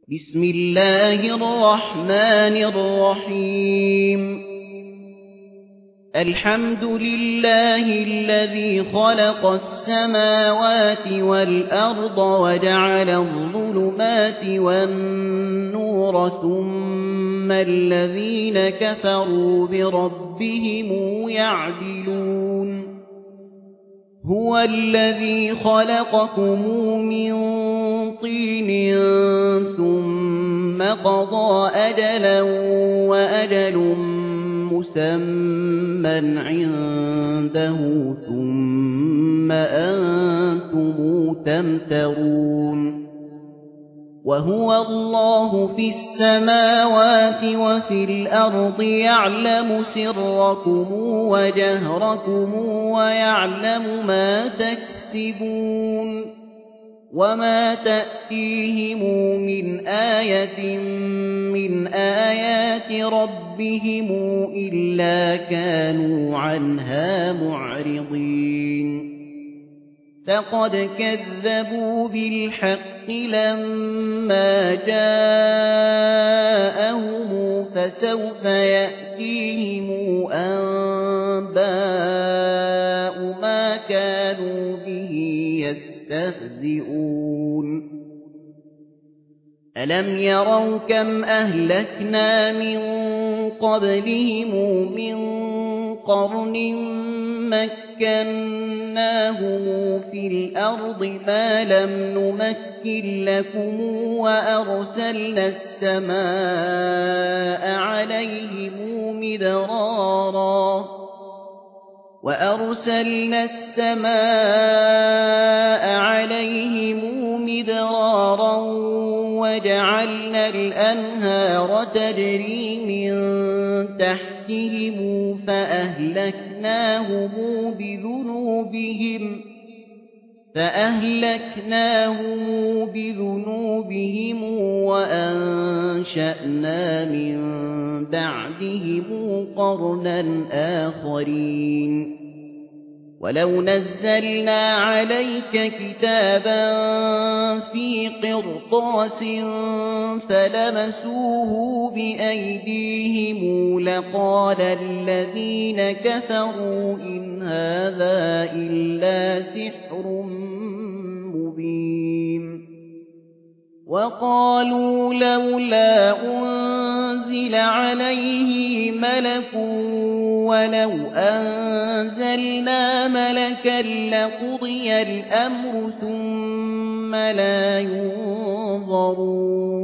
بسم الله الرحمن الرحيم الحمد لله الذي خلق السماوات والأرض وجعل الظلمات والنور ثم الذين كفروا بربهم يعدلون هو الذي خلقكم من طين ثم قضى أجلا وأجل مسمى عنده ثم أنتم تمترون وهو الله في السماوات وفي الأرض يعلم سركم وجهركم ويعلم ما تكسبون وما تأتيهم من آية من آيات ربهم إلا كانوا عنها معرضين فقد كذبوا بالحق لما جاءهم فسوف يأتيهم أنباء ما كانوا به يستهزئون ألم يروا كم أهلكنا من قبلهم من قرن مكناهم في الأرض ما لم نمكن لكم وأرسلنا السماء عليهم مدرارا وجعلنا الأنهار تجري من تحتهم فأهلكناهم بذنوبهم وأنشأنا من بعدهم قرنا آخرين ولو نزلنا عليك كتابا في قرطاس فلمسوه بأيديهم لقال الذين كفروا إن هذا إلا سحر مبين وقالوا لولا أنزل عليه ملك ولو أنزلنا ملكا لقضي الأمر ثم لا ينظرون